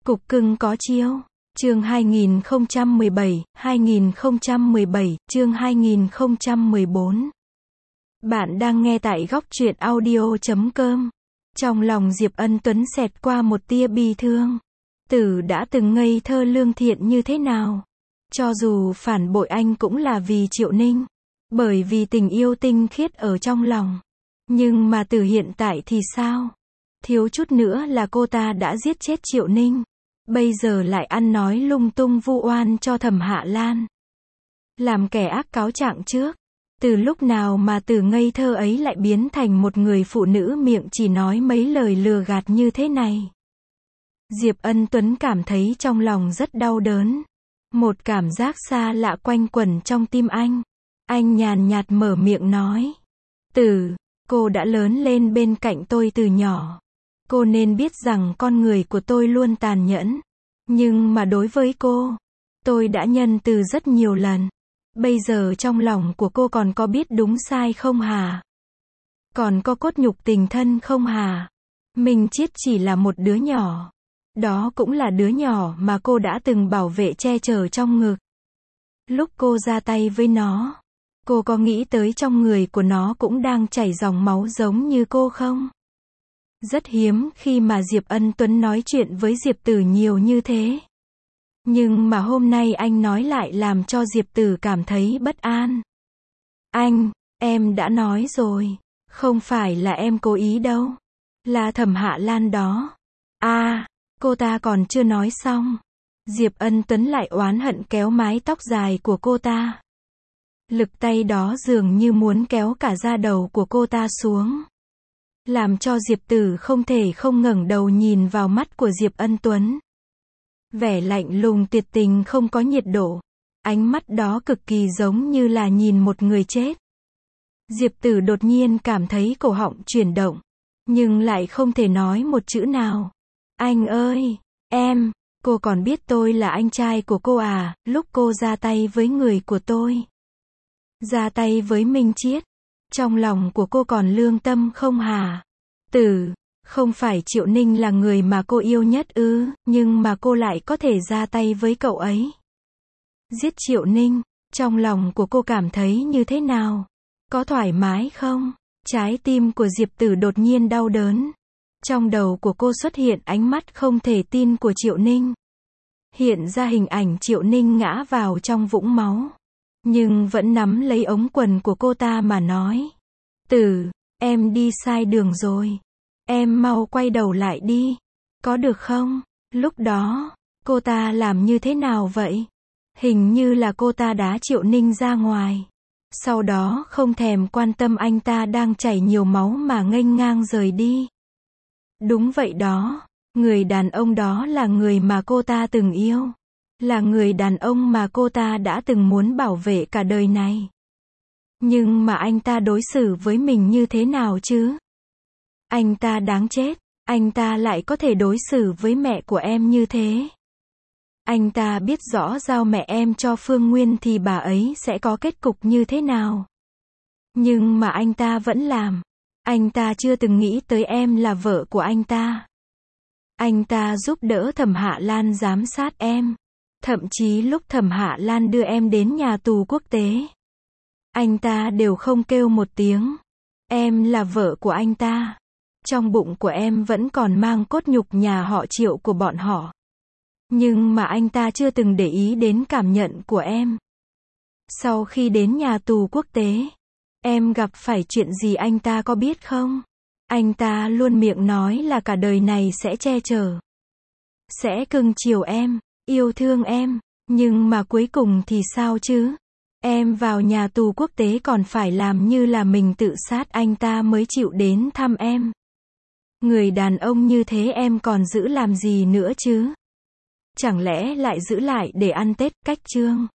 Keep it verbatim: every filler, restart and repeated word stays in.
Cục cưng có chiêu. Chương hai nghìn không trăm mười bảy, hai nghìn không trăm mười bảy, chương hai nghìn không trăm mười bốn. Bạn đang nghe tại góc truyện audio chấm com. Trong lòng Diệp Ân Tuấn xẹt qua một tia bi thương. Tử đã từng ngây thơ lương thiện như thế nào? Cho dù phản bội anh cũng là vì Triệu Ninh. Bởi vì tình yêu tinh khiết ở trong lòng. Nhưng mà Tử hiện tại thì sao? Thiếu chút nữa là cô ta đã giết chết Triệu Ninh. Bây giờ lại ăn nói lung tung vu oan cho Thẩm Hạ Lan. Làm kẻ ác cáo trạng trước. Từ lúc nào mà từ ngây thơ ấy lại biến thành một người phụ nữ miệng chỉ nói mấy lời lừa gạt như thế này. Diệp Ân Tuấn cảm thấy trong lòng rất đau đớn. Một cảm giác xa lạ quanh quẩn trong tim anh. Anh nhàn nhạt mở miệng nói. Tử, cô đã lớn lên bên cạnh tôi từ nhỏ. Cô nên biết rằng con người của tôi luôn tàn nhẫn. Nhưng mà đối với cô, tôi đã nhân từ rất nhiều lần. Bây giờ trong lòng của cô còn có biết đúng sai không hả? Còn có cốt nhục tình thân không hả? Minh Chiết chỉ là một đứa nhỏ. Đó cũng là đứa nhỏ mà cô đã từng bảo vệ che chở trong ngực. Lúc cô ra tay với nó, cô có nghĩ tới trong người của nó cũng đang chảy dòng máu giống như cô không? Rất hiếm khi mà Diệp Ân Tuấn nói chuyện với Diệp Tử nhiều như thế. Nhưng mà hôm nay anh nói lại làm cho Diệp Tử cảm thấy bất an. Anh, em đã nói rồi. Không phải là em cố ý đâu. Là Thẩm Hạ Lan đó. À, cô ta còn chưa nói xong. Diệp Ân Tuấn lại oán hận kéo mái tóc dài của cô ta. Lực tay đó dường như muốn kéo cả da đầu của cô ta xuống. Làm cho Diệp Tử không thể không ngẩng đầu nhìn vào mắt của Diệp Ân Tuấn. Vẻ lạnh lùng tuyệt tình không có nhiệt độ. Ánh mắt đó cực kỳ giống như là nhìn một người chết. Diệp Tử đột nhiên cảm thấy cổ họng chuyển động. Nhưng lại không thể nói một chữ nào. Anh ơi, em, cô còn biết tôi là anh trai của cô à, lúc cô ra tay với người của tôi. Ra tay với Minh Chiết. Trong lòng của cô còn lương tâm không hả? Tử, không phải Triệu Ninh là người mà cô yêu nhất ư, nhưng mà cô lại có thể ra tay với cậu ấy. Giết Triệu Ninh, trong lòng của cô cảm thấy như thế nào? Có thoải mái không? Trái tim của Diệp Tử đột nhiên đau đớn. Trong đầu của cô xuất hiện ánh mắt không thể tin của Triệu Ninh. Hiện ra hình ảnh Triệu Ninh ngã vào trong vũng máu. Nhưng vẫn nắm lấy ống quần của cô ta mà nói. Tử, em đi sai đường rồi. Em mau quay đầu lại đi. Có được không? Lúc đó, cô ta làm như thế nào vậy? Hình như là cô ta đá Triệu Ninh ra ngoài. Sau đó không thèm quan tâm anh ta đang chảy nhiều máu mà nghênh ngang rời đi. Đúng vậy đó. Người đàn ông đó là người mà cô ta từng yêu. Là người đàn ông mà cô ta đã từng muốn bảo vệ cả đời này. Nhưng mà anh ta đối xử với mình như thế nào chứ? Anh ta đáng chết. Anh ta lại có thể đối xử với mẹ của em như thế. Anh ta biết rõ giao mẹ em cho Phương Nguyên thì bà ấy sẽ có kết cục như thế nào. Nhưng mà anh ta vẫn làm. Anh ta chưa từng nghĩ tới em là vợ của anh ta. Anh ta giúp đỡ Thẩm Hạ Lan giám sát em. Thậm chí lúc Thẩm Hạ Lan đưa em đến nhà tù quốc tế. Anh ta đều không kêu một tiếng. Em là vợ của anh ta. Trong bụng của em vẫn còn mang cốt nhục nhà họ Triệu của bọn họ. Nhưng mà anh ta chưa từng để ý đến cảm nhận của em. Sau khi đến nhà tù quốc tế, em gặp phải chuyện gì anh ta có biết không? Anh ta luôn miệng nói là cả đời này sẽ che chở. Sẽ cưng chiều em, yêu thương em. Nhưng mà cuối cùng thì sao chứ? Em vào nhà tù quốc tế còn phải làm như là mình tự sát anh ta mới chịu đến thăm em. Người đàn ông như thế em còn giữ làm gì nữa chứ? Chẳng lẽ lại giữ lại để ăn Tết cách chương?